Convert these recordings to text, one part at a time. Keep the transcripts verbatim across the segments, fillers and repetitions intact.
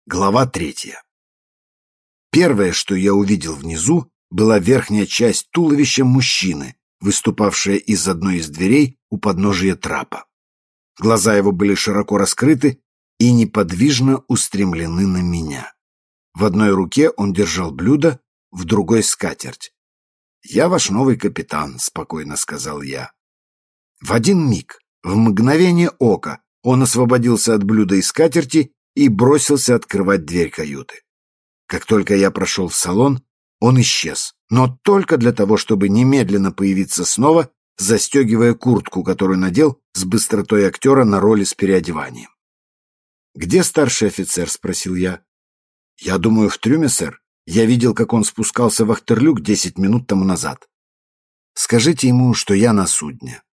Глава третья. Первое, что я увидел внизу, была верхняя часть туловища мужчины, выступавшая из одной из дверей у подножия трапа. Глаза его были широко раскрыты и неподвижно устремлены на меня. В одной руке он держал блюдо, в другой — скатерть. «Я ваш новый капитан», — спокойно сказал я. В один миг, в мгновение ока, он освободился от блюда и скатерти и бросился открывать дверь каюты. Как только я прошел в салон, он исчез, но только для того, чтобы немедленно появиться снова, застегивая куртку, которую надел с быстротой актера на роли с переодеванием. «Где старший офицер?» — спросил я. «Я думаю, в трюме, сэр. Я видел, как он спускался в вахтерлюк десять минут тому назад. Скажите ему, что я на судне».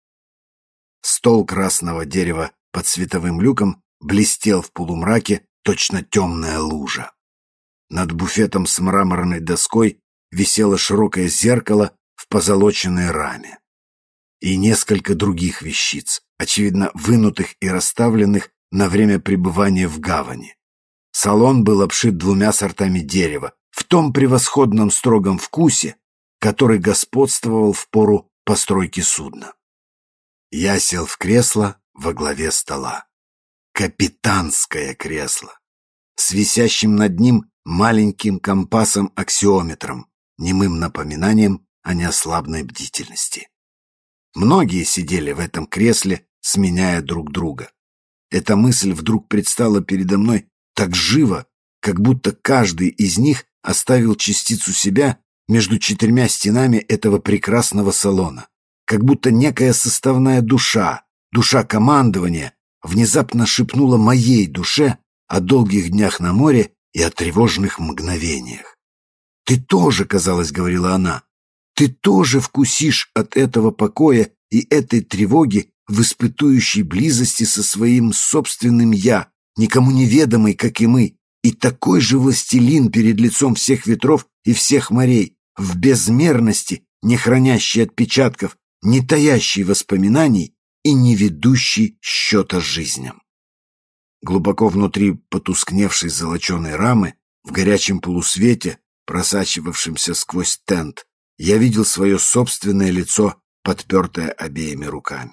Стол красного дерева под световым люком блестел в полумраке, точно темная лужа. Над буфетом с мраморной доской висело широкое зеркало в позолоченной раме. И несколько других вещиц, очевидно, вынутых и расставленных на время пребывания в гавани. Салон был обшит двумя сортами дерева, в том превосходном строгом вкусе, который господствовал в пору постройки судна. Я сел в кресло во главе стола. Капитанское кресло, с висящим над ним маленьким компасом-аксиометром, немым напоминанием о неослабной бдительности. Многие сидели в этом кресле, сменяя друг друга. Эта мысль вдруг предстала передо мной так живо, как будто каждый из них оставил частицу себя между четырьмя стенами этого прекрасного салона, как будто некая составная душа, душа командования, внезапно шепнула моей душе о долгих днях на море и о тревожных мгновениях. «Ты тоже, — казалось, — говорила она, — ты тоже вкусишь от этого покоя и этой тревоги в испытующей близости со своим собственным «я», никому неведомый, как и мы, и такой же властелин перед лицом всех ветров и всех морей, в безмерности, не хранящий отпечатков, не таящий воспоминаний и не ведущий счета жизням». Глубоко внутри потускневшей золоченой рамы, в горячем полусвете, просачивавшемся сквозь тент, я видел свое собственное лицо, подпертое обеими руками.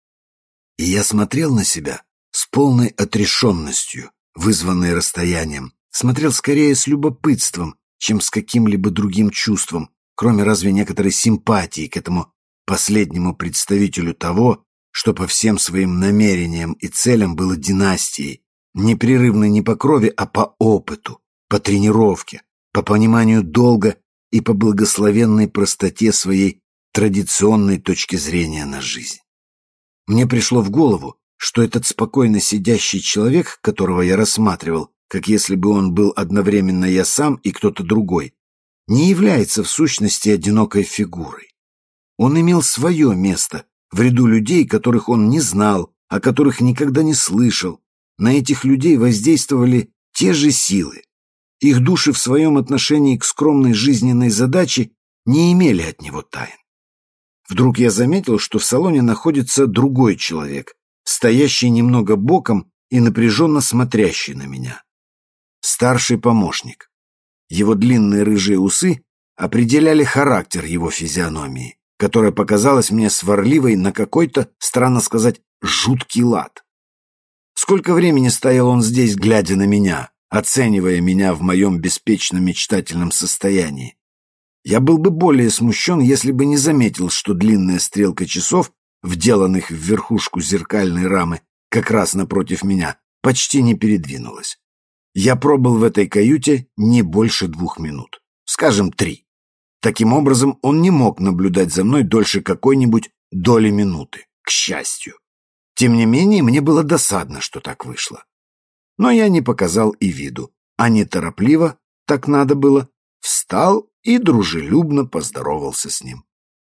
И я смотрел на себя с полной отрешенностью, вызванной расстоянием, смотрел скорее с любопытством, чем с каким-либо другим чувством, кроме разве некоторой симпатии к этому последнему представителю того, что по всем своим намерениям и целям было династией, непрерывной не по крови, а по опыту, по тренировке, по пониманию долга и по благословенной простоте своей традиционной точки зрения на жизнь. Мне пришло в голову, что этот спокойно сидящий человек, которого я рассматривал, как если бы он был одновременно я сам и кто-то другой, не является в сущности одинокой фигурой. Он имел свое место в ряду людей, которых он не знал, о которых никогда не слышал. На этих людей воздействовали те же силы. Их души в своем отношении к скромной жизненной задаче не имели от него тайн. Вдруг я заметил, что в салоне находится другой человек, стоящий немного боком и напряженно смотрящий на меня. Старший помощник. Его длинные рыжие усы определяли характер его физиономии, которая показалась мне сварливой на какой-то, странно сказать, жуткий лад. Сколько времени стоял он здесь, глядя на меня, оценивая меня в моем беспечно-мечтательном состоянии? Я был бы более смущен, если бы не заметил, что длинная стрелка часов, вделанных в верхушку зеркальной рамы, как раз напротив меня, почти не передвинулась. Я пробыл в этой каюте не больше двух минут, скажем, три. Таким образом, он не мог наблюдать за мной дольше какой-нибудь доли минуты, к счастью. Тем не менее, мне было досадно, что так вышло. Но я не показал и виду, а неторопливо, так надо было, встал и дружелюбно поздоровался с ним.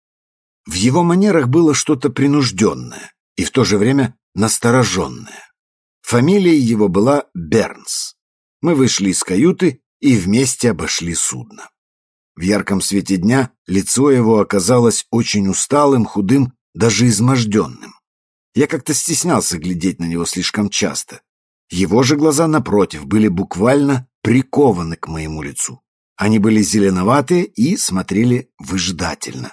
В его манерах было что-то принужденное и в то же время настороженное. Фамилия его была Бернс. Мы вышли из каюты и вместе обошли судно. В ярком свете дня лицо его оказалось очень усталым, худым, даже изможденным. Я как-то стеснялся глядеть на него слишком часто. Его же глаза, напротив, были буквально прикованы к моему лицу. Они были зеленоватые и смотрели выжидательно.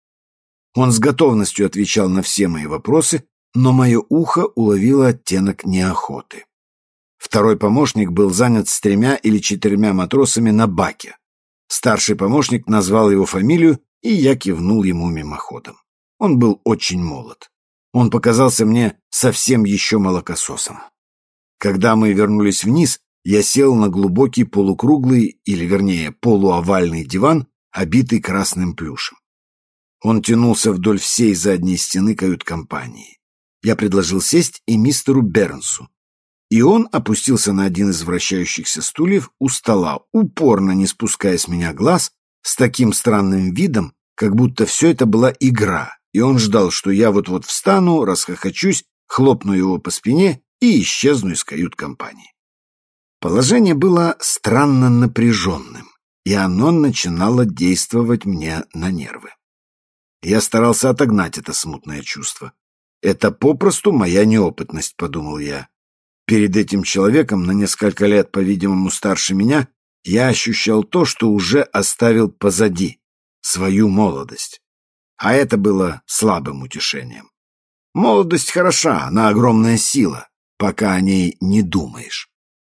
Он с готовностью отвечал на все мои вопросы, но мое ухо уловило оттенок неохоты. Второй помощник был занят с тремя или четырьмя матросами на баке. Старший помощник назвал его фамилию, и я кивнул ему мимоходом. Он был очень молод. Он показался мне совсем еще молокососом. Когда мы вернулись вниз, я сел на глубокий полукруглый, или вернее полуовальный диван, обитый красным плюшем. Он тянулся вдоль всей задней стены кают-компании. Я предложил сесть и мистеру Бернсу. И он опустился на один из вращающихся стульев у стола, упорно не спуская с меня глаз, с таким странным видом, как будто все это была игра, и он ждал, что я вот-вот встану, расхохочусь, хлопну его по спине и исчезну из кают-компании. Положение было странно напряженным, и оно начинало действовать мне на нервы. Я старался отогнать это смутное чувство. «Это попросту моя неопытность», — подумал я. Перед этим человеком, на несколько лет, по-видимому, старше меня, я ощущал то, что уже оставил позади, свою молодость. А это было слабым утешением. Молодость хороша, она огромная сила, пока о ней не думаешь.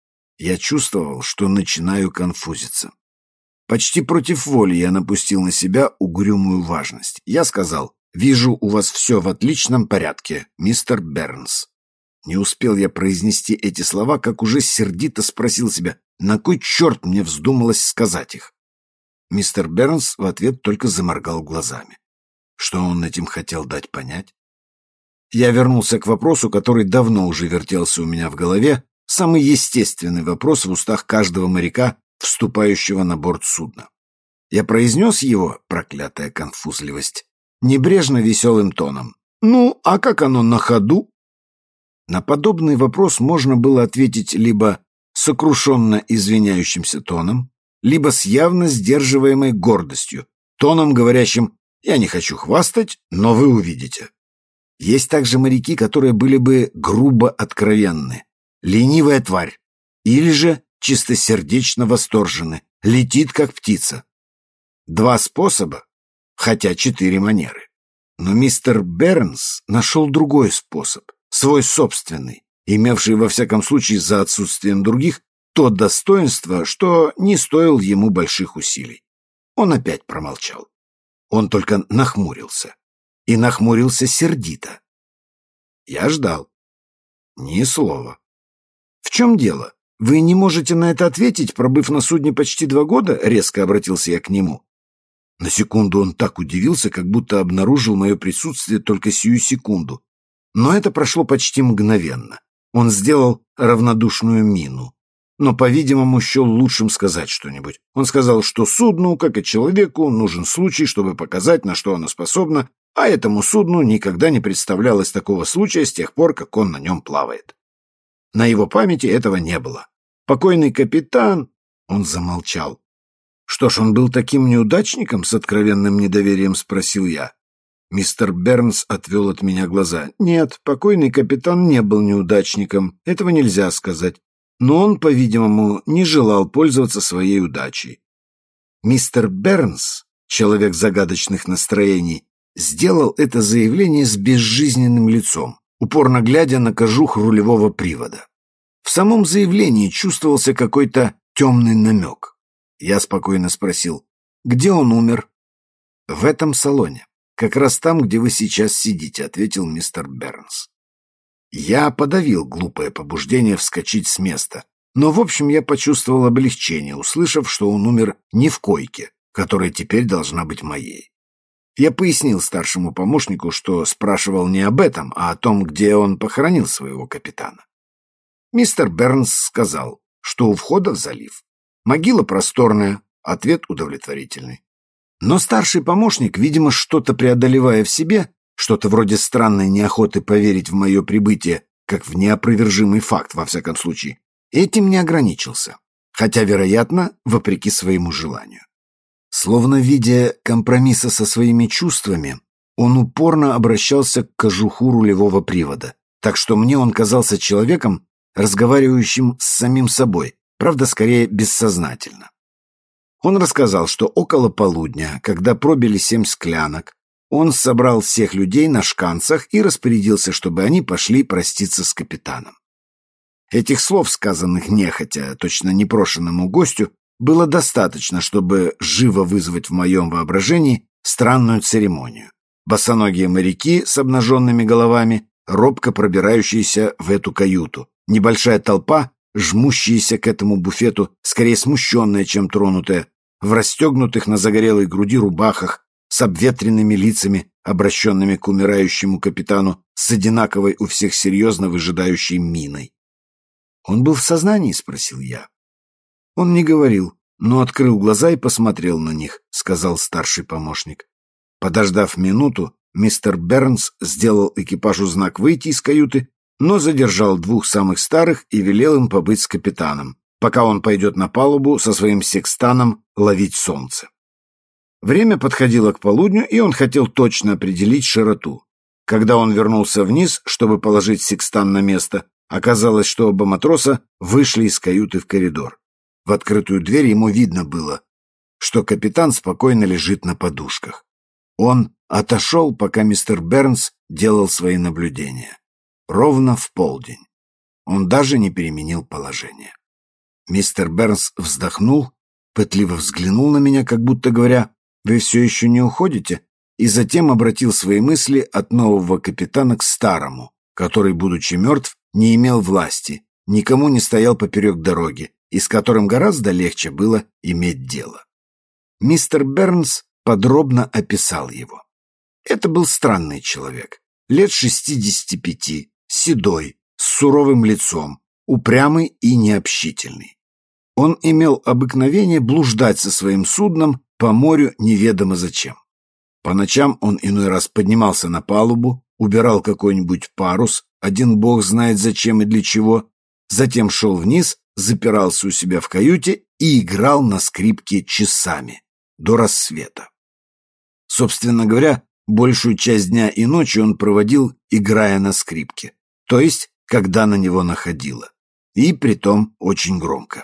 Я чувствовал, что начинаю конфузиться. Почти против воли я напустил на себя угрюмую важность. Я сказал: «Вижу, у вас все в отличном порядке, мистер Бернс». Не успел я произнести эти слова, как уже сердито спросил себя, на кой черт мне вздумалось сказать их. Мистер Бернс в ответ только заморгал глазами. Что он этим хотел дать понять? Я вернулся к вопросу, который давно уже вертелся у меня в голове, самый естественный вопрос в устах каждого моряка, вступающего на борт судна. Я произнес его, проклятая конфузливость, небрежно веселым тоном. «Ну, а как оно на ходу?» На подобный вопрос можно было ответить либо сокрушенно извиняющимся тоном, либо с явно сдерживаемой гордостью, тоном, говорящим: «Я не хочу хвастать, но вы увидите». Есть также моряки, которые были бы грубо откровенны, ленивая тварь, или же чистосердечно восторжены, летит как птица. Два способа, хотя четыре манеры. Но мистер Бернс нашел другой способ, свой собственный, имевший во всяком случае за отсутствием других то достоинство, что не стоил ему больших усилий. Он опять промолчал. Он только нахмурился. И нахмурился сердито. Я ждал. Ни слова. «В чем дело? Вы не можете на это ответить, пробыв на судне почти два года?» — резко обратился я к нему. На секунду он так удивился, как будто обнаружил мое присутствие только сию секунду. Но это прошло почти мгновенно. Он сделал равнодушную мину. Но, по-видимому, счел лучшим сказать что-нибудь. Он сказал, что судну, как и человеку, нужен случай, чтобы показать, на что оно способно, а этому судну никогда не представлялось такого случая с тех пор, как он на нем плавает. На его памяти этого не было. Покойный капитан... Он замолчал. «Что ж, он был таким неудачником?» — с откровенным недоверием спросил я. Мистер Бернс отвел от меня глаза. «Нет, покойный капитан не был неудачником, этого нельзя сказать. Но он, по-видимому, не желал пользоваться своей удачей». Мистер Бернс, человек загадочных настроений, сделал это заявление с безжизненным лицом, упорно глядя на кожух рулевого привода. В самом заявлении чувствовался какой-то темный намек. Я спокойно спросил: «Где он умер?» «В этом салоне. Как раз там, где вы сейчас сидите», — ответил мистер Бернс. Я подавил глупое побуждение вскочить с места, но, в общем, я почувствовал облегчение, услышав, что он умер не в койке, которая теперь должна быть моей. Я пояснил старшему помощнику, что спрашивал не об этом, а о том, где он похоронил своего капитана. Мистер Бернс сказал, что у входа в залив. Могила просторная, ответ удовлетворительный. Но старший помощник, видимо, что-то преодолевая в себе, что-то вроде странной неохоты поверить в мое прибытие, как в неопровержимый факт, во всяком случае, этим не ограничился, хотя, вероятно, вопреки своему желанию. Словно видя компромисса со своими чувствами, он упорно обращался к кожуху рулевого привода, так что мне он казался человеком, разговаривающим с самим собой, правда, скорее бессознательно. Он рассказал, что около полудня, когда пробили семь склянок, он собрал всех людей на шканцах и распорядился, чтобы они пошли проститься с капитаном. Этих слов, сказанных нехотя, точно непрошенному гостю, было достаточно, чтобы живо вызвать в моем воображении странную церемонию. Босоногие моряки с обнаженными головами, робко пробирающиеся в эту каюту, небольшая толпа, жмущаяся к этому буфету, скорее смущенная, чем тронутая, в расстегнутых на загорелой груди рубахах, с обветренными лицами, обращенными к умирающему капитану, с одинаковой у всех серьезно выжидающей миной. «Он был в сознании?» — спросил я. «Он не говорил, но открыл глаза и посмотрел на них», — сказал старший помощник. Подождав минуту, мистер Бернс сделал экипажу знак выйти из каюты, но задержал двух самых старых и велел им побыть с капитаном, пока он пойдет на палубу со своим секстаном ловить солнце. Время подходило к полудню, и он хотел точно определить широту. Когда он вернулся вниз, чтобы положить секстан на место, оказалось, что оба матроса вышли из каюты в коридор. В открытую дверь ему видно было, что капитан спокойно лежит на подушках. Он отошел, пока мистер Бернс делал свои наблюдения. Ровно в полдень. Он даже не переменил положение. Мистер Бернс вздохнул, пытливо взглянул на меня, как будто говоря: «Вы все еще не уходите?» И затем обратил свои мысли от нового капитана к старому, который, будучи мертв, не имел власти, никому не стоял поперек дороги, и с которым гораздо легче было иметь дело. Мистер Бернс подробно описал его. Это был странный человек, лет шестидесяти пяти, седой, с суровым лицом, упрямый и необщительный. Он имел обыкновение блуждать со своим судном по морю неведомо зачем. По ночам он иной раз поднимался на палубу, убирал какой-нибудь парус, один бог знает зачем и для чего, затем шел вниз, запирался у себя в каюте и играл на скрипке часами, до рассвета. Собственно говоря, большую часть дня и ночи он проводил, играя на скрипке, то есть, когда на него находило, и притом очень громко.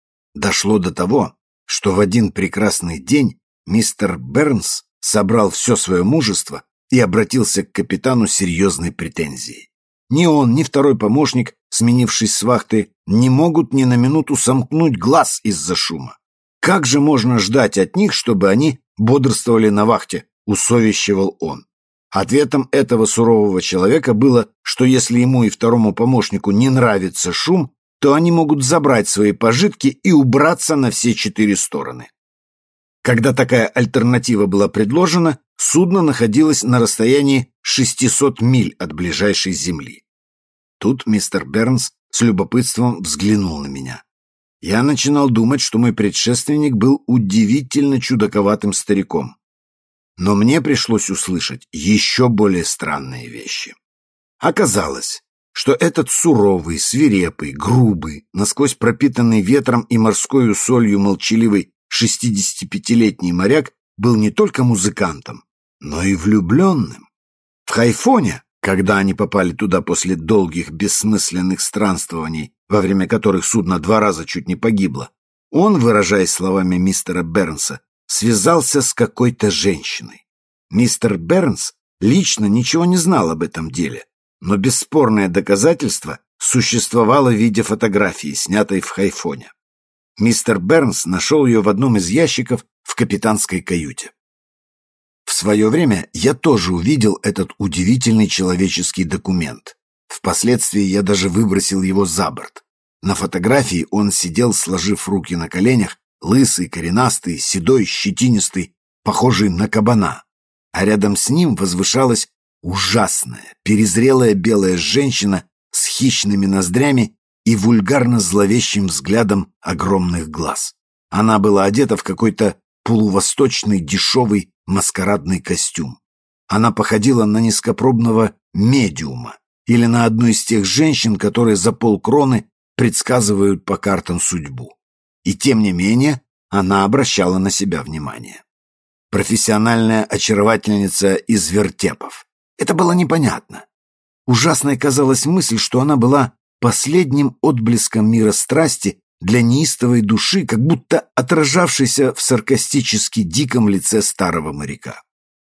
Дошло до того, что в один прекрасный день мистер Бернс собрал все свое мужество и обратился к капитану с серьезной претензией. Ни он, ни второй помощник, сменившись с вахты, не могут ни на минуту сомкнуть глаз из-за шума. Как же можно ждать от них, чтобы они бодрствовали на вахте, усовещивал он. Ответом этого сурового человека было, что если ему и второму помощнику не нравится шум, то они могут забрать свои пожитки и убраться на все четыре стороны. Когда такая альтернатива была предложена, судно находилось на расстоянии шестисот миль от ближайшей земли. Тут мистер Бернс с любопытством взглянул на меня. Я начинал думать, что мой предшественник был удивительно чудаковатым стариком. Но мне пришлось услышать еще более странные вещи. Оказалось, что этот суровый, свирепый, грубый, насквозь пропитанный ветром и морской солью молчаливый шестидесятипятилетний моряк был не только музыкантом, но и влюбленным. В Хайфоне, когда они попали туда после долгих бессмысленных странствований, во время которых судно два раза чуть не погибло, он, выражаясь словами мистера Бернса, связался с какой-то женщиной. Мистер Бернс лично ничего не знал об этом деле, но бесспорное доказательство существовало в виде фотографии, снятой в Хайфоне. Мистер Бернс нашел ее в одном из ящиков в капитанской каюте. В свое время я тоже увидел этот удивительный человеческий документ. Впоследствии я даже выбросил его за борт. На фотографии он сидел, сложив руки на коленях, лысый, коренастый, седой, щетинистый, похожий на кабана. А рядом с ним возвышалась ужасная, перезрелая белая женщина с хищными ноздрями и вульгарно-зловещим взглядом огромных глаз. Она была одета в какой-то полувосточный дешевый маскарадный костюм. Она походила на низкопробного медиума или на одну из тех женщин, которые за полкроны предсказывают по картам судьбу. И тем не менее она обращала на себя внимание. Профессиональная очаровательница из вертепов. Это было непонятно. Ужасной казалась мысль, что она была последним отблеском мира страсти для неистовой души, как будто отражавшейся в саркастически диком лице старого моряка.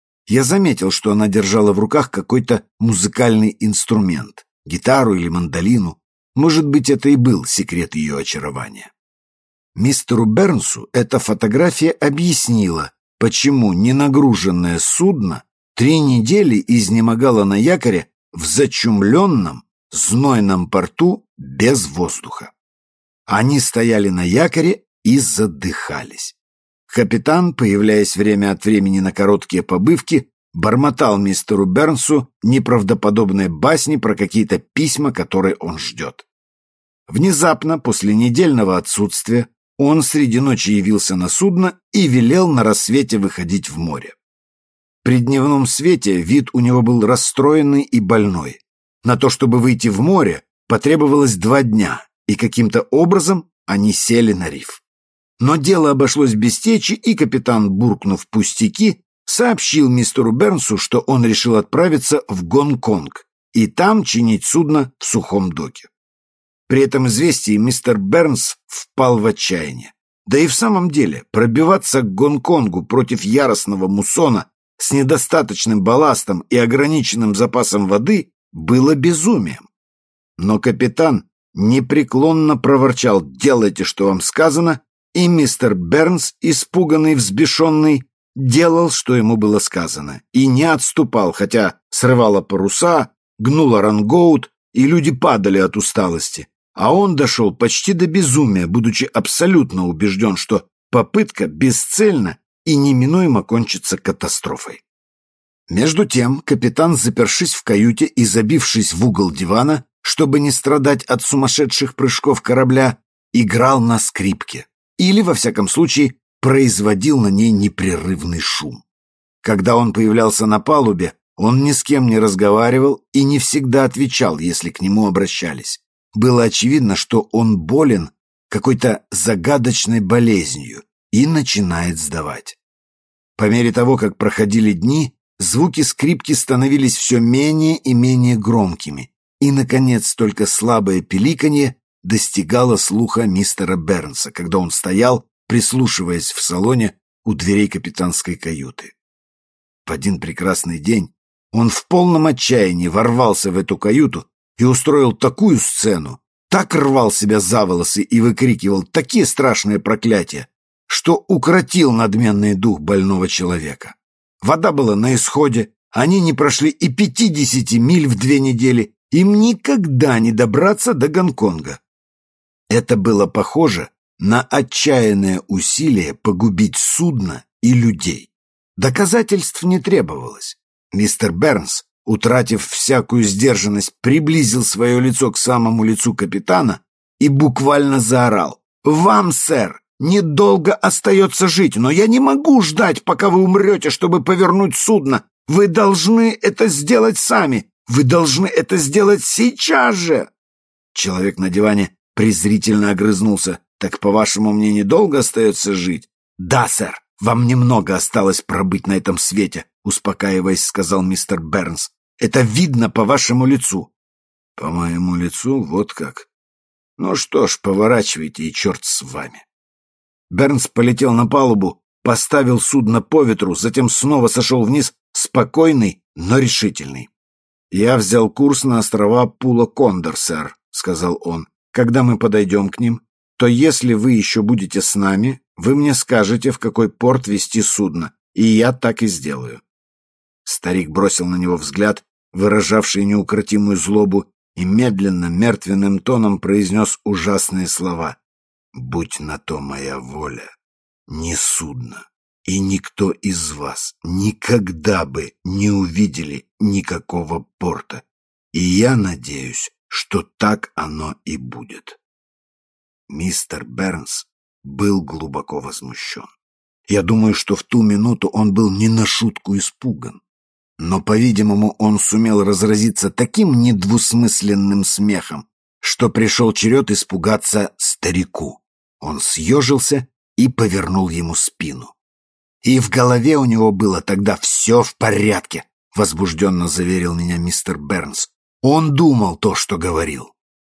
Я заметил, что она держала в руках какой-то музыкальный инструмент, гитару или мандолину. Может быть, это и был секрет ее очарования. Мистеру Бернсу эта фотография объяснила, почему ненагруженное судно три недели изнемогало на якоре в зачумленном, знойном порту без воздуха. Они стояли на якоре и задыхались. Капитан, появляясь время от времени на короткие побывки, бормотал мистеру Бернсу неправдоподобные басни про какие-то письма, которые он ждет. Внезапно, после недельного отсутствия, он среди ночи явился на судно и велел на рассвете выходить в море. При дневном свете вид у него был расстроенный и больной. На то, чтобы выйти в море, потребовалось два дня, и каким-то образом они сели на риф. Но дело обошлось без течи, и капитан, буркнув пустяки, сообщил мистеру Бернсу, что он решил отправиться в Гонконг и там чинить судно в сухом доке. При этом известии мистер Бернс впал в отчаяние. Да и в самом деле, пробиваться к Гонконгу против яростного муссона с недостаточным балластом и ограниченным запасом воды было безумием. Но капитан непреклонно проворчал: «Делайте, что вам сказано», и мистер Бернс, испуганный, взбешенный, делал, что ему было сказано, и не отступал, хотя срывало паруса, гнуло рангоут, и люди падали от усталости. А он дошел почти до безумия, будучи абсолютно убежден, что попытка бесцельна и неминуемо кончится катастрофой. Между тем капитан, запершись в каюте и забившись в угол дивана, чтобы не страдать от сумасшедших прыжков корабля, играл на скрипке или, во всяком случае, производил на ней непрерывный шум. Когда он появлялся на палубе, он ни с кем не разговаривал и не всегда отвечал, если к нему обращались. Было очевидно, что он болен какой-то загадочной болезнью и начинает сдавать. По мере того, как проходили дни, звуки скрипки становились все менее и менее громкими, и, наконец, только слабое пиликанье достигало слуха мистера Бернса, когда он стоял, прислушиваясь в салоне у дверей капитанской каюты. В один прекрасный день он в полном отчаянии ворвался в эту каюту и устроил такую сцену, так рвал себя за волосы и выкрикивал такие страшные проклятия, что укротил надменный дух больного человека. Вода была на исходе, они не прошли и пятидесяти миль в две недели, им никогда не добраться до Гонконга. Это было похоже на отчаянное усилие погубить судно и людей. Доказательств не требовалось. Мистер Бернс, утратив всякую сдержанность, приблизил свое лицо к самому лицу капитана и буквально заорал: «Вам, сэр, недолго остается жить, но я не могу ждать, пока вы умрете, чтобы повернуть судно. Вы должны это сделать сами. Вы должны это сделать сейчас же!» Человек на диване презрительно огрызнулся: «Так, по-вашему, мне недолго остается жить?» «Да, сэр, вам немного осталось пробыть на этом свете», — успокаиваясь, сказал мистер Бернс. «Это видно по вашему лицу». «По моему лицу? Вот как? Ну что ж, поворачивайте, и черт с вами». Бернс полетел на палубу, поставил судно по ветру, затем снова сошел вниз, спокойный, но решительный. «Я взял курс на острова Пула-Кондор, сэр», — сказал он. «Когда мы подойдем к ним, то если вы еще будете с нами, вы мне скажете, в какой порт вести судно, и я так и сделаю». Старик бросил на него взгляд, выражавший неукротимую злобу, и медленно, мертвенным тоном произнес ужасные слова: «Будь на то моя воля, ни судно и никто из вас никогда бы не увидели никакого порта, и я надеюсь, что так оно и будет». Мистер Бернс был глубоко возмущен. Я думаю, что в ту минуту он был не на шутку испуган. Но, по-видимому, он сумел разразиться таким недвусмысленным смехом, что пришел черед испугаться старику. Он съежился и повернул ему спину. «И в голове у него было тогда все в порядке», — возбужденно заверил меня мистер Бернс. «Он думал то, что говорил».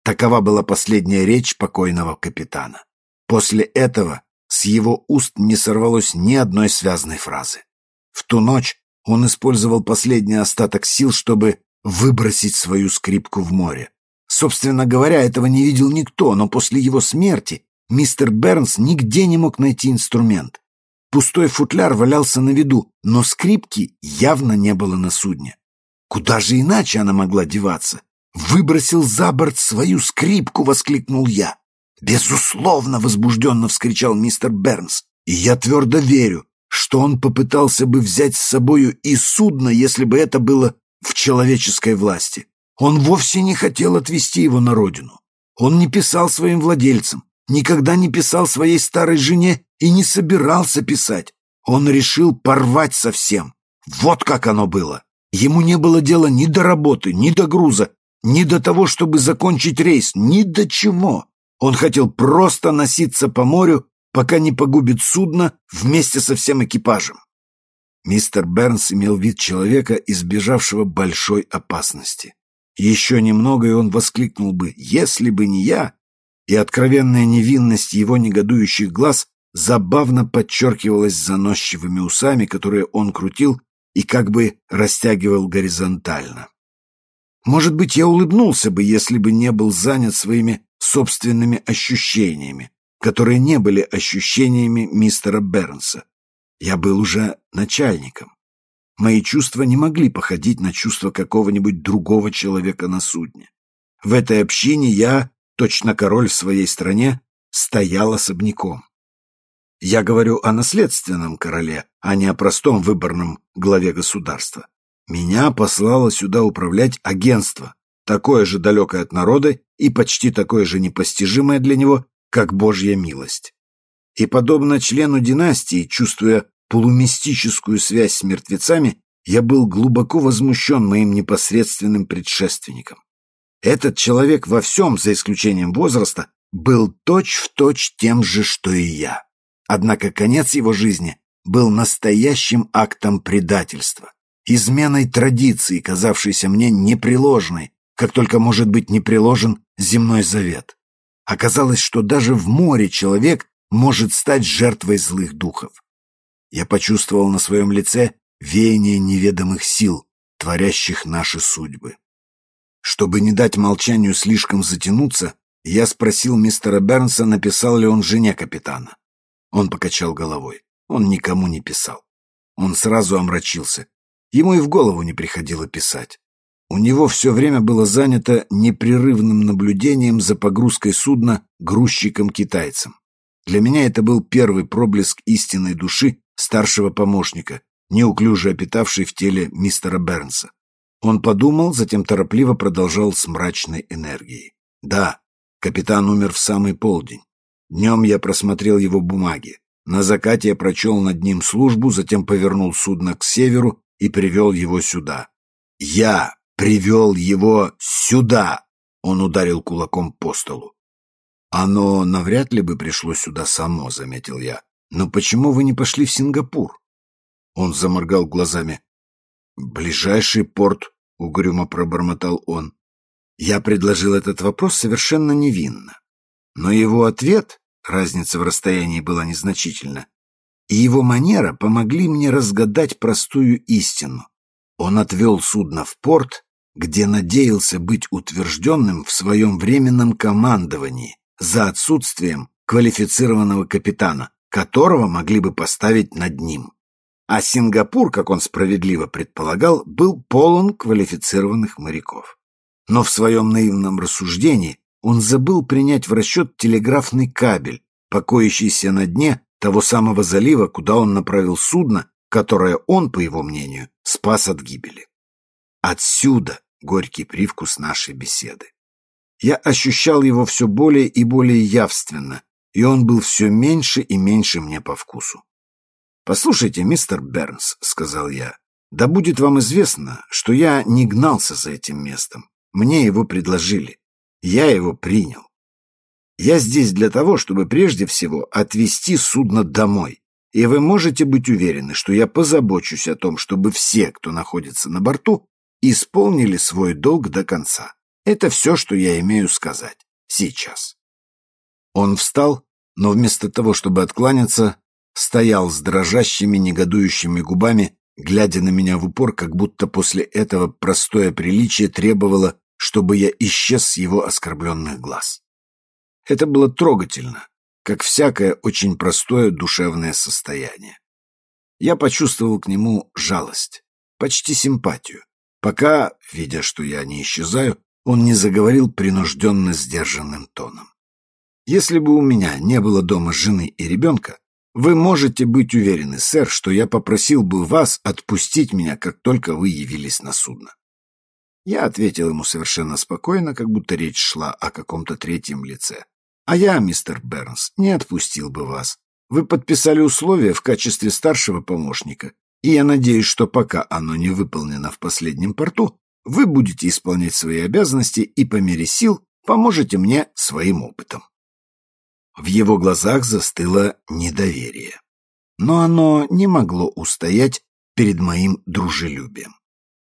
Такова была последняя речь покойного капитана. После этого с его уст не сорвалось ни одной связной фразы. В ту ночь он использовал последний остаток сил, чтобы выбросить свою скрипку в море. Собственно говоря, этого не видел никто, но после его смерти мистер Бернс нигде не мог найти инструмент. Пустой футляр валялся на виду, но скрипки явно не было на судне. Куда же иначе она могла деваться? «Выбросил за борт свою скрипку!» — воскликнул я. «Безусловно!» — возбужденно вскричал мистер Бернс. «И я твердо верю, что он попытался бы взять с собою и судно, если бы это было в человеческой власти. Он вовсе не хотел отвезти его на родину. Он не писал своим владельцам, никогда не писал своей старой жене и не собирался писать. Он решил порвать со всем. Вот как оно было. Ему не было дела ни до работы, ни до груза, ни до того, чтобы закончить рейс, ни до чего. Он хотел просто носиться по морю, пока не погубит судно вместе со всем экипажем». Мистер Бернс имел вид человека, избежавшего большой опасности. Еще немного, и он воскликнул бы «если бы не я», и откровенная невинность его негодующих глаз забавно подчеркивалась заносчивыми усами, которые он крутил и как бы растягивал горизонтально. Может быть, я улыбнулся бы, если бы не был занят своими собственными ощущениями, которые не были ощущениями мистера Бернса. Я был уже начальником. Мои чувства не могли походить на чувства какого-нибудь другого человека на судне. В этой общине я, точно король в своей стране, стоял особняком. Я говорю о наследственном короле, а не о простом выборном главе государства. Меня послало сюда управлять агентство, такое же далекое от народа и почти такое же непостижимое для него, как Божья милость. И, подобно члену династии, чувствуя полумистическую связь с мертвецами, я был глубоко возмущен моим непосредственным предшественником. Этот человек во всем, за исключением возраста, был точь-в-точь тем же, что и я. Однако конец его жизни был настоящим актом предательства, изменой традиции, казавшейся мне непреложной, как только может быть непреложен земной завет. Оказалось, что даже в море человек может стать жертвой злых духов. Я почувствовал на своем лице веяние неведомых сил, творящих наши судьбы. Чтобы не дать молчанию слишком затянуться, я спросил мистера Бернса, написал ли он жене капитана. Он покачал головой. Он никому не писал. Он сразу омрачился. Ему и в голову не приходило писать. У него все время было занято непрерывным наблюдением за погрузкой судна грузчиком-китайцем. Для меня это был первый проблеск истинной души старшего помощника, неуклюже обитавшей в теле мистера Бернса. Он подумал, затем торопливо продолжал с мрачной энергией. Да, капитан умер в самый полдень. Днем я просмотрел его бумаги. На закате я прочел над ним службу, затем повернул судно к северу и привел его сюда. Я привел его сюда! Он ударил кулаком по столу. Оно навряд ли бы пришло сюда само, заметил я. Но почему вы не пошли в Сингапур? Он заморгал глазами. Ближайший порт, угрюмо пробормотал он. Я предложил этот вопрос совершенно невинно. Но его ответ, разница в расстоянии была незначительна, и его манера помогли мне разгадать простую истину. Он отвел судно в порт, где надеялся быть утвержденным в своем временном командовании за отсутствием квалифицированного капитана, которого могли бы поставить над ним. А Сингапур, как он справедливо предполагал, был полон квалифицированных моряков. Но в своем наивном рассуждении он забыл принять в расчет телеграфный кабель, покоящийся на дне того самого залива, куда он направил судно, которое он, по его мнению, спас от гибели. Отсюда горький привкус нашей беседы. Я ощущал его все более и более явственно, и он был все меньше и меньше мне по вкусу. «Послушайте, мистер Бернс», — сказал я, — «да будет вам известно, что я не гнался за этим местом. Мне его предложили. Я его принял. Я здесь для того, чтобы прежде всего отвезти судно домой, и вы можете быть уверены, что я позабочусь о том, чтобы все, кто находится на борту, исполнили свой долг до конца. Это все, что я имею сказать сейчас. Он встал, но вместо того, чтобы откланяться, стоял с дрожащими, негодующими губами, глядя на меня в упор, как будто после этого простое приличие требовало, чтобы я исчез с его оскорбленных глаз. Это было трогательно, как всякое очень простое душевное состояние. Я почувствовал к нему жалость, почти симпатию, пока, видя, что я не исчезаю, он не заговорил принужденно сдержанным тоном. «Если бы у меня не было дома жены и ребенка, вы можете быть уверены, сэр, что я попросил бы вас отпустить меня, как только вы явились на судно». Я ответил ему совершенно спокойно, как будто речь шла о каком-то третьем лице. «А я, мистер Бернс, не отпустил бы вас. Вы подписали условие в качестве старшего помощника, и я надеюсь, что пока оно не выполнено в последнем порту, вы будете исполнять свои обязанности и по мере сил поможете мне своим опытом». В его глазах застыло недоверие, но оно не могло устоять перед моим дружелюбием.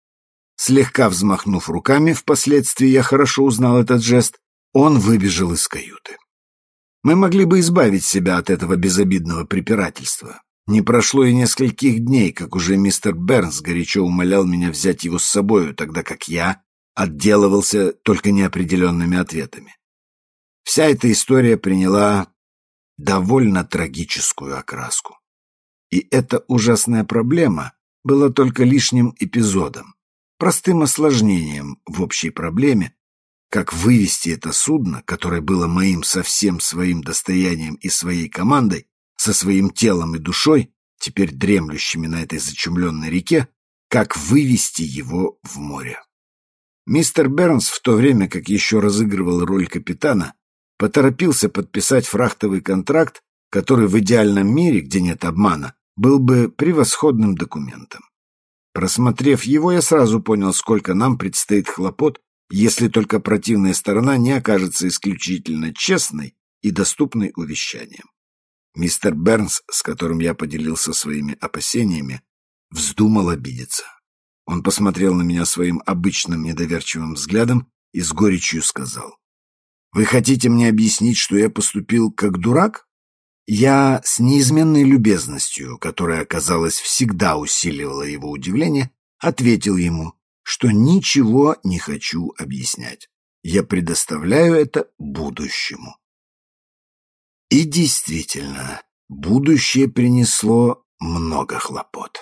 Слегка взмахнув руками, впоследствии я хорошо узнал этот жест, он выбежал из каюты. Мы могли бы избавить себя от этого безобидного препирательства. Не прошло и нескольких дней, как уже мистер Бернс горячо умолял меня взять его с собою, тогда как я отделывался только неопределенными ответами. Вся эта история приняла довольно трагическую окраску. И эта ужасная проблема была только лишним эпизодом, простым осложнением в общей проблеме, как вывести это судно, которое было моим со всем своим достоянием и своей командой, со своим телом и душой, теперь дремлющими на этой зачумленной реке, как вывести его в море. Мистер Бернс, в то время как еще разыгрывал роль капитана, поторопился подписать фрахтовый контракт, который в идеальном мире, где нет обмана, был бы превосходным документом. Просмотрев его, я сразу понял, сколько нам предстоит хлопот, если только противная сторона не окажется исключительно честной и доступной увещаниям. Мистер Бернс, с которым я поделился своими опасениями, вздумал обидеться. Он посмотрел на меня своим обычным недоверчивым взглядом и с горечью сказал: «Вы хотите мне объяснить, что я поступил как дурак?» Я с неизменной любезностью, которая, казалось, всегда усиливала его удивление, ответил ему, что ничего не хочу объяснять. Я предоставляю это будущему. И действительно, будущее принесло много хлопот.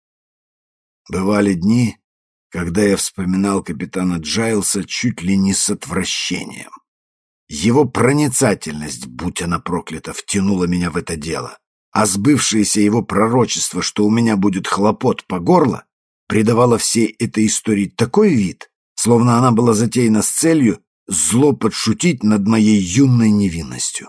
Бывали дни, когда я вспоминал капитана Джайлса чуть ли не с отвращением. Его проницательность, будь она проклята, втянула меня в это дело, а сбывшееся его пророчество, что у меня будет хлопот по горло, придавало всей этой истории такой вид, словно она была затеяна с целью зло подшутить над моей юной невинностью.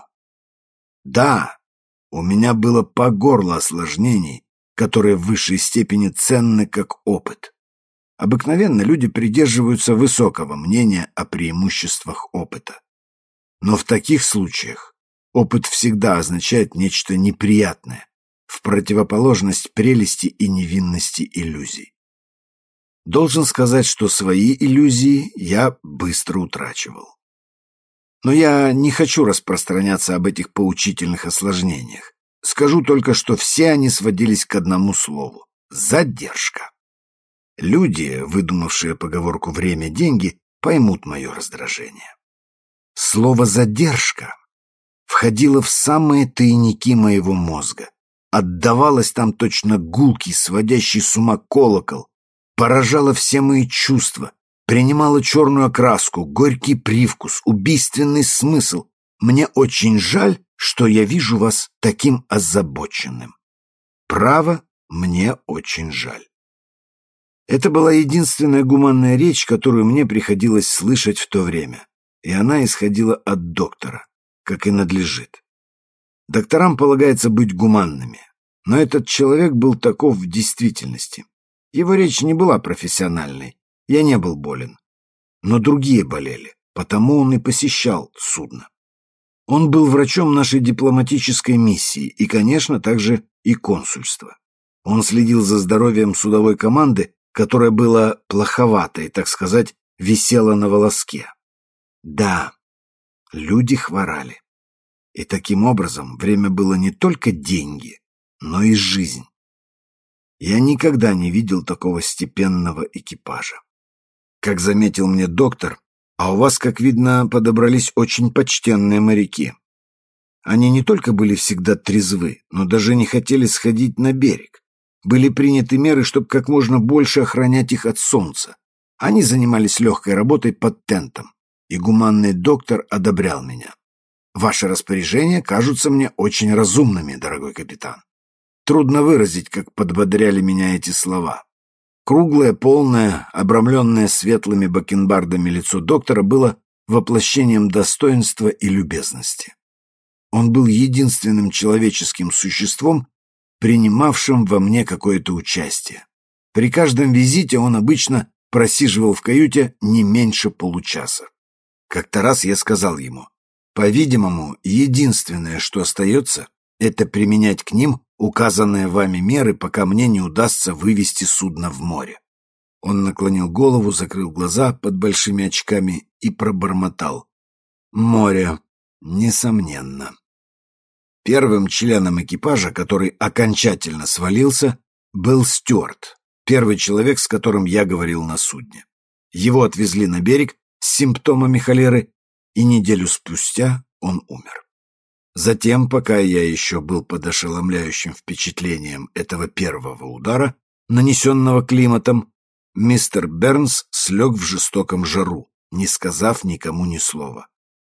Да, у меня было по горло осложнений, которые в высшей степени ценны как опыт. Обыкновенно люди придерживаются высокого мнения о преимуществах опыта. Но в таких случаях опыт всегда означает нечто неприятное, в противоположность прелести и невинности иллюзий. Должен сказать, что свои иллюзии я быстро утрачивал. Но я не хочу распространяться об этих поучительных осложнениях. Скажу только, что все они сводились к одному слову – задержка. Люди, выдумавшие поговорку «время – деньги», поймут мое раздражение. Слово «задержка» входило в самые тайники моего мозга, отдавалось там точно гулкий, сводящий с ума колокол, поражало все мои чувства, принимало черную окраску, горький привкус, убийственный смысл. Мне очень жаль, что я вижу вас таким озабоченным. Право, мне очень жаль. Это была единственная гуманная речь, которую мне приходилось слышать в то время. И она исходила от доктора, как и надлежит. Докторам полагается быть гуманными, но этот человек был таков в действительности. Его речь не была профессиональной, я не был болен. Но другие болели, потому он и посещал судно. Он был врачом нашей дипломатической миссии и, конечно, также и консульства. Он следил за здоровьем судовой команды, которая была плоховата и, так сказать, висела на волоске. Да, люди хворали. И таким образом время было не только деньги, но и жизнь. Я никогда не видел такого степенного экипажа. Как заметил мне доктор, а у вас, как видно, подобрались очень почтенные моряки. Они не только были всегда трезвы, но даже не хотели сходить на берег. Были приняты меры, чтобы как можно больше охранять их от солнца. Они занимались легкой работой под тентом, и гуманный доктор одобрял меня. Ваши распоряжения кажутся мне очень разумными, дорогой капитан. Трудно выразить, как подбодряли меня эти слова. Круглое, полное, обрамленное светлыми бакенбардами лицо доктора было воплощением достоинства и любезности. Он был единственным человеческим существом, принимавшим во мне какое-то участие. При каждом визите он обычно просиживал в каюте не меньше получаса. Как-то раз я сказал ему: по-видимому, единственное, что остается, это применять к ним указанные вами меры, пока мне не удастся вывести судно в море. Он наклонил голову, закрыл глаза под большими очками и пробормотал: море, несомненно. Первым членом экипажа, который окончательно свалился, был Стюарт, первый человек, с которым я говорил на судне. Его отвезли на берег с симптомами холеры, и неделю спустя он умер. Затем, пока я еще был под ошеломляющим впечатлением этого первого удара, нанесенного климатом, мистер Бернс слег в жестоком жару, не сказав никому ни слова.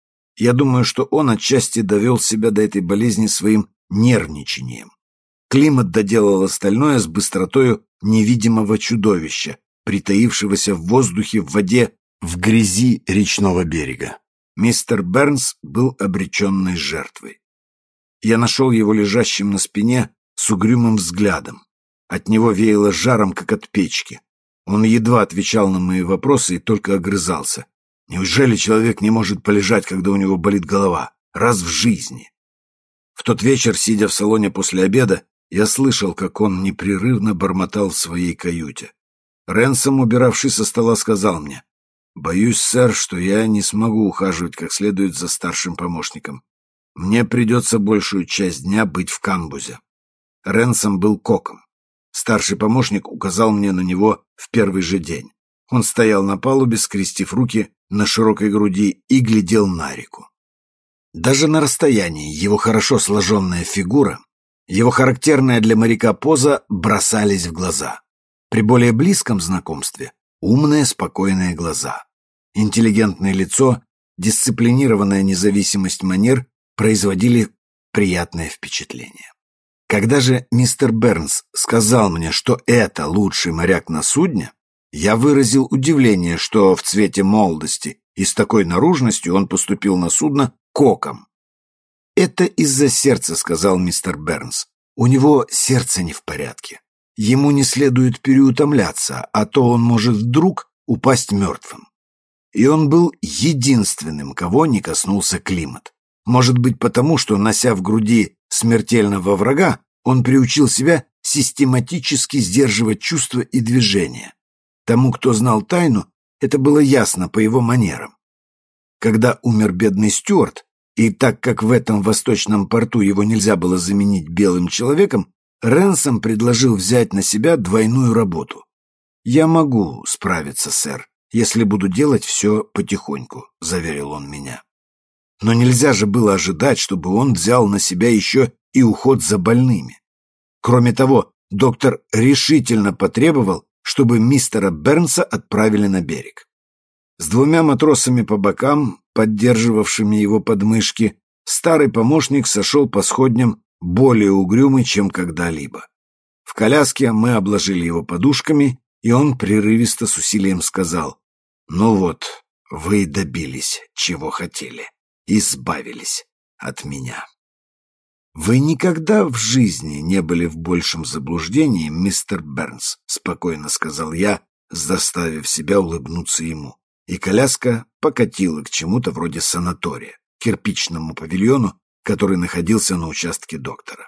Я думаю, что он отчасти довел себя до этой болезни своим нервничанием. Климат доделал остальное с быстротою невидимого чудовища, притаившегося в воздухе, в воде, в грязи речного берега. Мистер Бернс был обреченной жертвой. Я нашел его лежащим на спине с угрюмым взглядом. От него веяло жаром, как от печки. Он едва отвечал на мои вопросы и только огрызался. Неужели человек не может полежать, когда у него болит голова? Раз в жизни. В тот вечер, сидя в салоне после обеда, я слышал, как он непрерывно бормотал в своей каюте. Ренсом, убиравший со стола, сказал мне: «Боюсь, сэр, что я не смогу ухаживать как следует за старшим помощником. Мне придется большую часть дня быть в камбузе». Ренсом был коком. Старший помощник указал мне на него в первый же день. Он стоял на палубе, скрестив руки на широкой груди, и глядел на реку. Даже на расстоянии его хорошо сложенная фигура, его характерная для моряка поза бросались в глаза. При более близком знакомстве умные, спокойные глаза, интеллигентное лицо, дисциплинированная независимость манер производили приятное впечатление. Когда же мистер Бернс сказал мне, что это лучший моряк на судне, я выразил удивление, что в цвете молодости и с такой наружностью он поступил на судно коком. «Это из-за сердца», — сказал мистер Бернс. «У него сердце не в порядке. Ему не следует переутомляться, а то он может вдруг упасть мертвым». И он был единственным, кого не коснулся климат. Может быть, потому что, нося в груди смертельного врага, он приучил себя систематически сдерживать чувства и движения. Тому, кто знал тайну, это было ясно по его манерам. Когда умер бедный Стюарт, и так как в этом восточном порту его нельзя было заменить белым человеком, Ренсом предложил взять на себя двойную работу. «Я могу справиться, сэр, если буду делать все потихоньку», — заверил он меня. Но нельзя же было ожидать, чтобы он взял на себя еще и уход за больными. Кроме того, доктор решительно потребовал, чтобы мистера Бернса отправили на берег. С двумя матросами по бокам, поддерживавшими его подмышки, старый помощник сошел по сходням более угрюмый, чем когда-либо. В коляске мы обложили его подушками, и он прерывисто с усилием сказал: «Ну вот, вы добились, чего хотели, избавились от меня». «Вы никогда в жизни не были в большем заблуждении, мистер Бернс», — спокойно сказал я, заставив себя улыбнуться ему, и коляска покатила к чему-то вроде санатория, кирпичному павильону, который находился на участке доктора.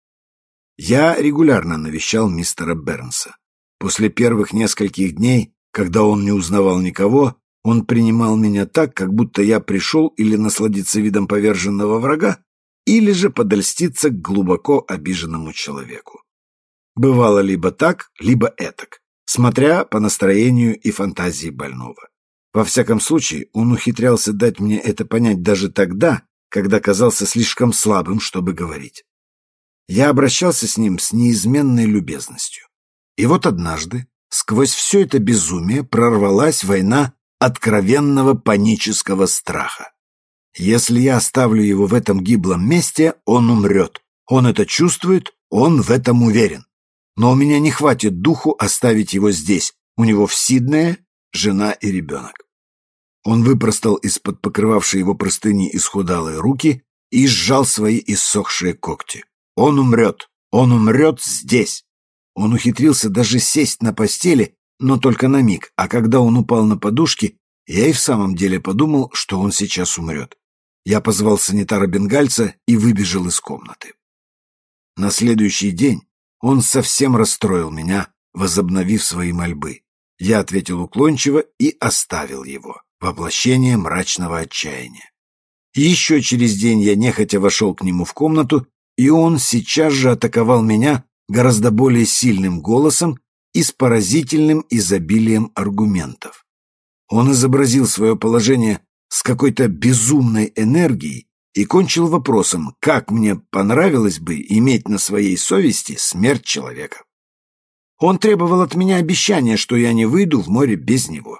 Я регулярно навещал мистера Бернса. После первых нескольких дней, когда он не узнавал никого, Он принимал меня так, как будто я пришел или насладиться видом поверженного врага, или же подольститься к глубоко обиженному человеку. Бывало либо так, либо этак, смотря по настроению и фантазии больного. Во всяком случае, он ухитрялся дать мне это понять даже тогда, когда казался слишком слабым, чтобы говорить. Я обращался с ним с неизменной любезностью. И вот однажды, сквозь все это безумие, прорвалась война откровенного панического страха. Если я оставлю его в этом гиблом месте, он умрет. Он это чувствует, он в этом уверен. Но у меня не хватит духу оставить его здесь. У него в Сиднее жена и ребенок. Он выпростал из-под покрывавшей его простыни исхудалые руки и сжал свои иссохшие когти. Он умрет. Он умрет здесь. Он ухитрился даже сесть на постели, но только на миг, а когда он упал на подушки, я и в самом деле подумал, что он сейчас умрет. Я позвал санитара-бенгальца и выбежал из комнаты. На следующий день он совсем расстроил меня, возобновив свои мольбы. Я ответил уклончиво и оставил его, воплощение мрачного отчаяния. И еще через день я нехотя вошел к нему в комнату, и он сейчас же атаковал меня гораздо более сильным голосом и с поразительным изобилием аргументов. Он изобразил свое положение с какой-то безумной энергией и кончил вопросом, как мне понравилось бы иметь на своей совести смерть человека. Он требовал от меня обещания, что я не выйду в море без него.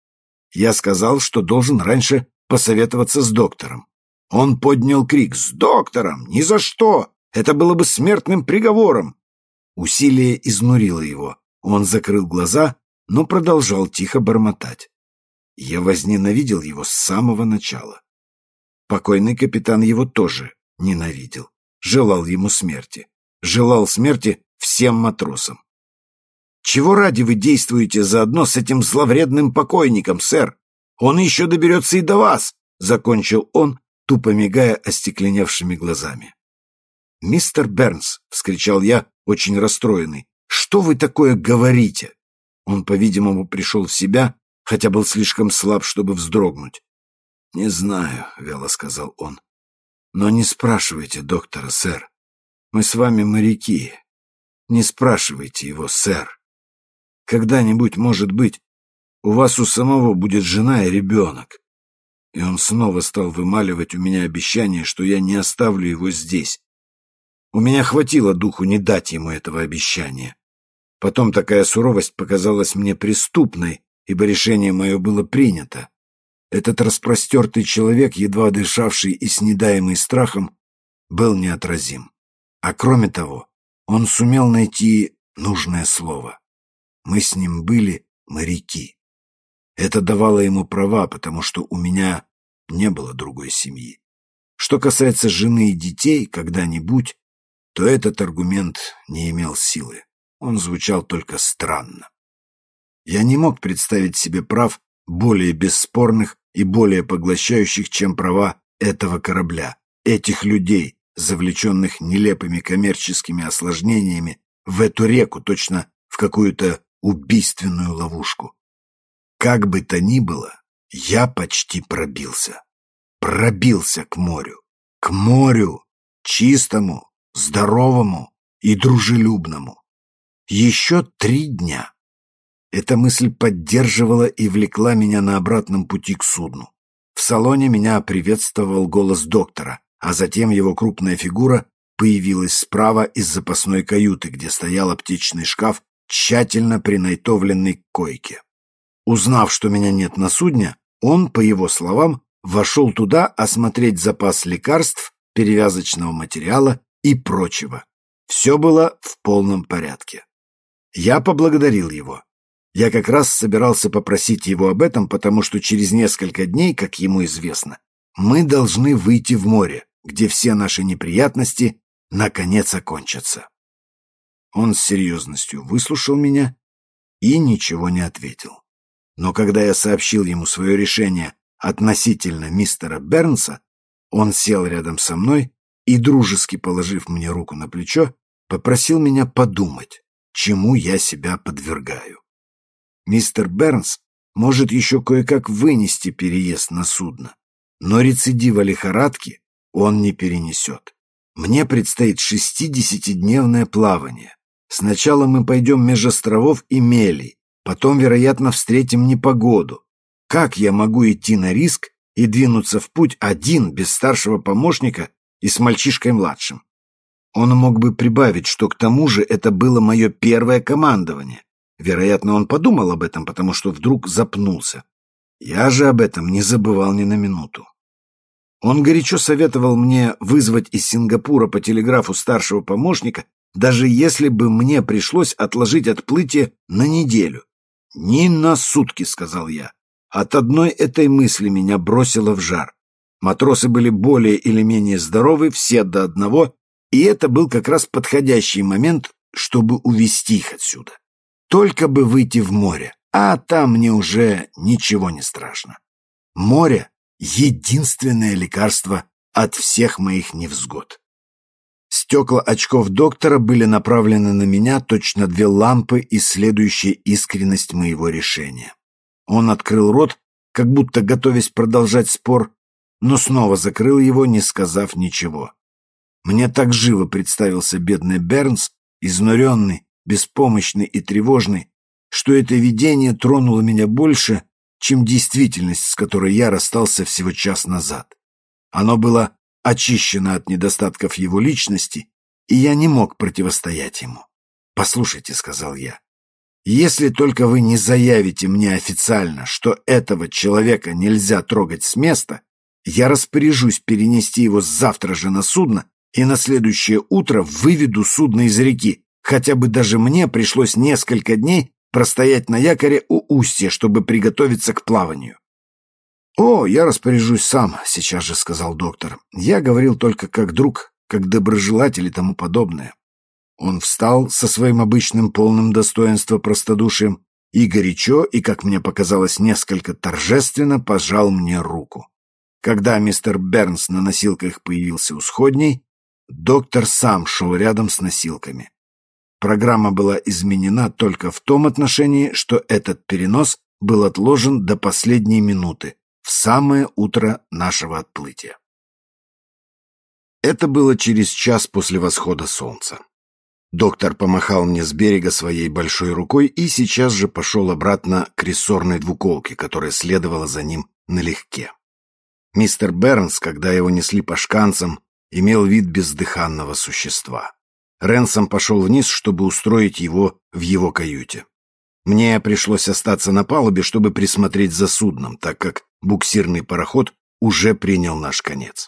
Я сказал, что должен раньше посоветоваться с доктором. Он поднял крик: «С доктором! Ни за что! Это было бы смертным приговором!» Усилие изнурило его. Он закрыл глаза, но продолжал тихо бормотать. Я возненавидел его с самого начала. Покойный капитан его тоже ненавидел, желал ему смерти, желал смерти всем матросам. «Чего ради вы действуете заодно с этим зловредным покойником, сэр? Он еще доберется и до вас!» — закончил он, тупо мигая остекленевшими глазами. «Мистер Бернс!» — вскричал я, очень расстроенный. «Что вы такое говорите?» Он, по-видимому, пришел в себя, хотя был слишком слаб, чтобы вздрогнуть. «Не знаю», — вяло сказал он. «Но не спрашивайте доктора, сэр. Мы с вами моряки. Не спрашивайте его, сэр. Когда-нибудь, может быть, у вас у самого будет жена и ребенок». И он снова стал вымаливать у меня обещание, что я не оставлю его здесь. У меня хватило духу не дать ему этого обещания. Потом такая суровость показалась мне преступной, ибо решение мое было принято. Этот распростертый человек, едва дышавший и снедаемый страхом, был неотразим. А кроме того, он сумел найти нужное слово. Мы с ним были моряки. Это давало ему права, потому что у меня не было другой семьи. Что касается жены и детей когда-нибудь, то этот аргумент не имел силы. Он звучал только странно. Я не мог представить себе прав более бесспорных и более поглощающих, чем права этого корабля, этих людей, завлеченных нелепыми коммерческими осложнениями в эту реку, точно в какую-то убийственную ловушку. Как бы то ни было, я почти пробился. Пробился к морю. К морю, чистому, здоровому и дружелюбному. Еще три дня. Эта мысль поддерживала и влекла меня на обратном пути к судну. В салоне меня приветствовал голос доктора, а затем его крупная фигура появилась справа из запасной каюты, где стоял аптечный шкаф, тщательно принайтовленный к койке. Узнав, что меня нет на судне, он, по его словам, вошел туда осмотреть запас лекарств, перевязочного материала и прочего. Все было в полном порядке. Я поблагодарил его. Я как раз собирался попросить его об этом, потому что через несколько дней, как ему известно, мы должны выйти в море, где все наши неприятности наконец окончатся. Он с серьезностью выслушал меня и ничего не ответил. Но когда я сообщил ему свое решение относительно мистера Бернса, он сел рядом со мной и, дружески положив мне руку на плечо, попросил меня подумать, чему я себя подвергаю. Мистер Бернс может еще кое-как вынести переезд на судно, но рецидива лихорадки он не перенесет. Мне предстоит шестидесятидневное плавание. Сначала мы пойдем меж островов и мелей, потом, вероятно, встретим непогоду. Как я могу идти на риск и двинуться в путь один, без старшего помощника и с мальчишкой младшим? Он мог бы прибавить, что к тому же это было мое первое командование. Вероятно, он подумал об этом, потому что вдруг запнулся. Я же об этом не забывал ни на минуту. Он горячо советовал мне вызвать из Сингапура по телеграфу старшего помощника, даже если бы мне пришлось отложить отплытие на неделю. «Ни на сутки», — сказал я. От одной этой мысли меня бросило в жар. Матросы были более или менее здоровы, все до одного, и это был как раз подходящий момент, чтобы увезти их отсюда. Только бы выйти в море, а там мне уже ничего не страшно. Море — единственное лекарство от всех моих невзгод. Стекла очков доктора были направлены на меня, точно две лампы, исследующие искренность моего решения. Он открыл рот, как будто готовясь продолжать спор, но снова закрыл его, не сказав ничего. Мне так живо представился бедный Бернс, изнуренный, беспомощный и тревожный, что это видение тронуло меня больше, чем действительность, с которой я расстался всего час назад. Оно было очищено от недостатков его личности, и я не мог противостоять ему. «Послушайте», — сказал я, — «если только вы не заявите мне официально, что этого человека нельзя трогать с места, я распоряжусь перенести его завтра же на судно и на следующее утро выведу судно из реки, хотя бы даже мне пришлось несколько дней простоять на якоре у устья, чтобы приготовиться к плаванию». «О, я распоряжусь сам», — сейчас же сказал доктор. «Я говорил только как друг, как доброжелатель и тому подобное». Он встал со своим обычным полным достоинства простодушием и горячо, и, как мне показалось, несколько торжественно пожал мне руку. Когда мистер Бернс на носилках появился у сходней, доктор сам шел рядом с носилками. Программа была изменена только в том отношении, что этот перенос был отложен до последней минуты, в самое утро нашего отплытия. Это было через час после восхода солнца. Доктор помахал мне с берега своей большой рукой и сейчас же пошел обратно к рессорной двуколке, которая следовала за ним налегке. Мистер Бернс, когда его несли по шканцам, имел вид бездыханного существа. Ренсом пошел вниз, чтобы устроить его в его каюте. Мне пришлось остаться на палубе, чтобы присмотреть за судном, так как буксирный пароход уже принял наш конец.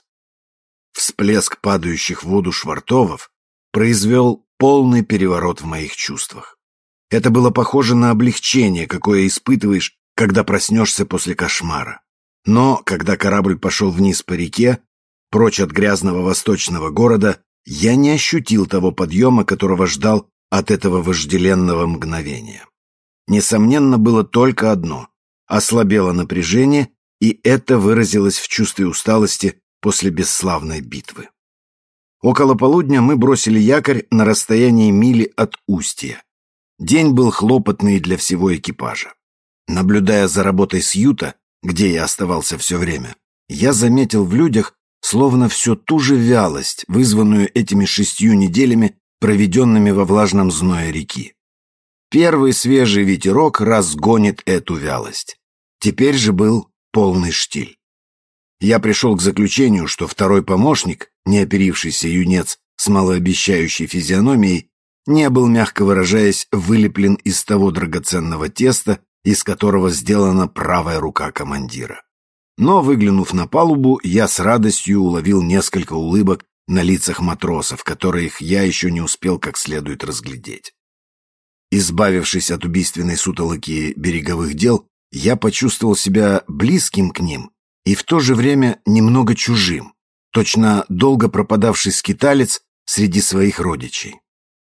Всплеск падающих в воду швартовов произвел полный переворот в моих чувствах. Это было похоже на облегчение, какое испытываешь, когда проснешься после кошмара. Но, когда корабль пошел вниз по реке, прочь от грязного восточного города, я не ощутил того подъема, которого ждал от этого вожделенного мгновения. Несомненно, было только одно — ослабело напряжение, и это выразилось в чувстве усталости после бесславной битвы. Около полудня мы бросили якорь на расстоянии мили от устья. День был хлопотный для всего экипажа. Наблюдая за работой Сьюта, где я оставался все время, я заметил в людях словно всю ту же вялость, вызванную этими шестью неделями, проведенными во влажном зное реки. Первый свежий ветерок разгонит эту вялость. Теперь же был полный штиль. Я пришел к заключению, что второй помощник, неоперившийся юнец с малообещающей физиономией, не был, мягко выражаясь, вылеплен из того драгоценного теста, из которого сделана правая рука командира. Но, выглянув на палубу, я с радостью уловил несколько улыбок на лицах матросов, которых я еще не успел как следует разглядеть. Избавившись от убийственной сутолоки береговых дел, я почувствовал себя близким к ним и в то же время немного чужим, точно долго пропадавший скиталец среди своих родичей.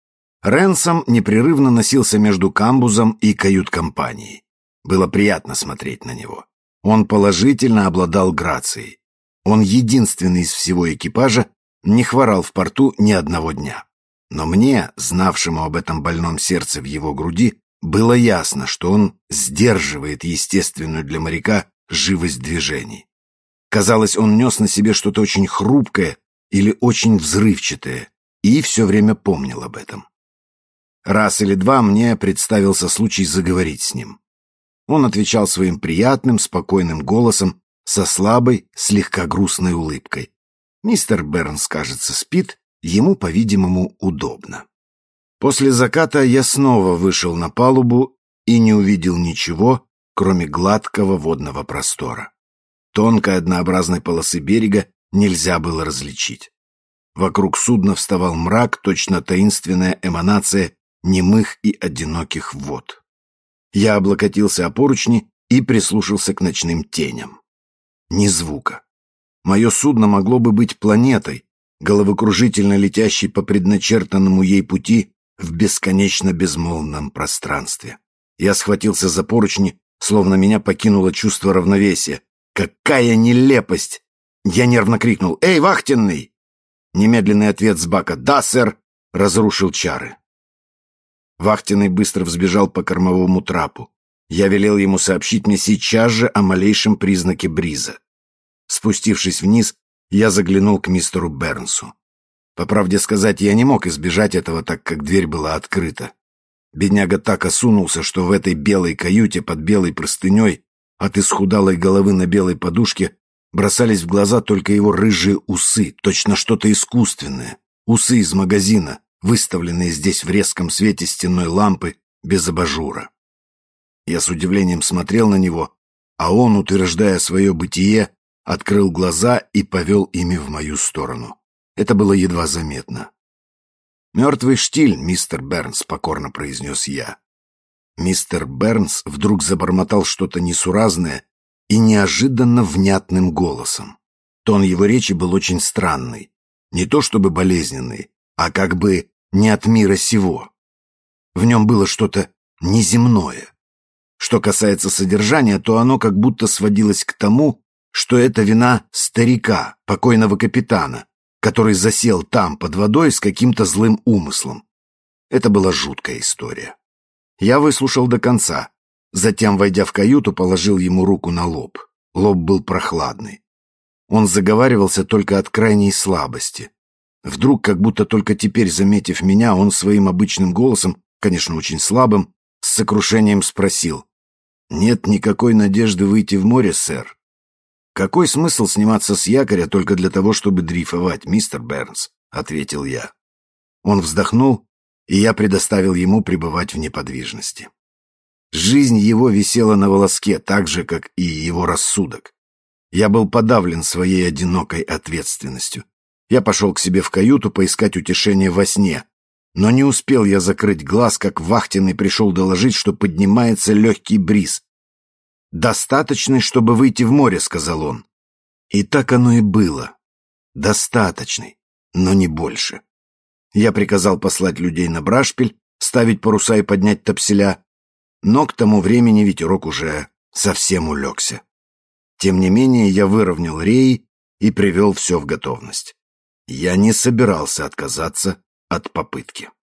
Ренсом непрерывно носился между камбузом и кают-компанией. Было приятно смотреть на него. Он положительно обладал грацией. Он единственный из всего экипажа не хворал в порту ни одного дня. Но мне, знавшему об этом больном сердце в его груди, Было ясно, что он сдерживает естественную для моряка живость движений. Казалось, он нес на себе что-то очень хрупкое или очень взрывчатое, и все время помнил об этом. Раз или два мне представился случай заговорить с ним. Он отвечал своим приятным, спокойным голосом со слабой, слегка грустной улыбкой. Мистер Бернс, кажется, спит, ему, по-видимому, удобно. После заката я снова вышел на палубу и не увидел ничего, кроме гладкого водного простора. Тонкой однообразной полосы берега нельзя было различить. Вокруг судна вставал мрак, точно таинственная эманация немых и одиноких вод. Я облокотился о поручни и прислушался к ночным теням. Ни звука. Мое судно могло бы быть планетой, головокружительно летящей по предначертанному ей пути в бесконечно безмолвном пространстве. Я схватился за поручни, словно меня покинуло чувство равновесия. Какая нелепость! Я нервно крикнул: «Эй, вахтенный!» Немедленный ответ с бака: «Да, сэр!» разрушил чары. Вахтенный быстро взбежал по кормовому трапу. Я велел ему сообщить мне сейчас же о малейшем признаке бриза. Спустившись вниз, я заглянул к мистеру Бернсу. По правде сказать, я не мог избежать этого, так как дверь была открыта. Бедняга так осунулся, что в этой белой каюте под белой простыней от исхудалой головы на белой подушке бросались в глаза только его рыжие усы, точно что-то искусственное, усы из магазина, выставленные здесь в резком свете стенной лампы без абажура. Я с удивлением смотрел на него, а он, утверждая свое бытие, открыл глаза и повел ими в мою сторону. Это было едва заметно. «Мертвый штиль, мистер Бернс», — покорно произнес я. Мистер Бернс вдруг забормотал что-то несуразное и неожиданно внятным голосом. Тон его речи был очень странный, не то чтобы болезненный, а как бы не от мира сего. В нем было что-то неземное. Что касается содержания, то оно как будто сводилось к тому, что это вина старика, покойного капитана, который засел там под водой с каким-то злым умыслом. Это была жуткая история. Я выслушал до конца, затем, войдя в каюту, положил ему руку на лоб. Лоб был прохладный. Он заговаривался только от крайней слабости. Вдруг, как будто только теперь заметив меня, он своим обычным голосом, конечно, очень слабым, с сокрушением спросил: «Нет никакой надежды выйти в море, сэр?» «Какой смысл сниматься с якоря только для того, чтобы дрейфовать, мистер Бернс?» — ответил я. Он вздохнул, и я предоставил ему пребывать в неподвижности. Жизнь его висела на волоске, так же, как и его рассудок. Я был подавлен своей одинокой ответственностью. Я пошел к себе в каюту поискать утешение во сне, но не успел я закрыть глаз, как вахтенный пришел доложить, что поднимается легкий бриз. «Достаточный, чтобы выйти в море», — сказал он. И так оно и было. Достаточный, но не больше. Я приказал послать людей на брашпиль, ставить паруса и поднять топселя, но к тому времени ветерок уже совсем улегся. Тем не менее, я выровнял реи и привел все в готовность. Я не собирался отказаться от попытки.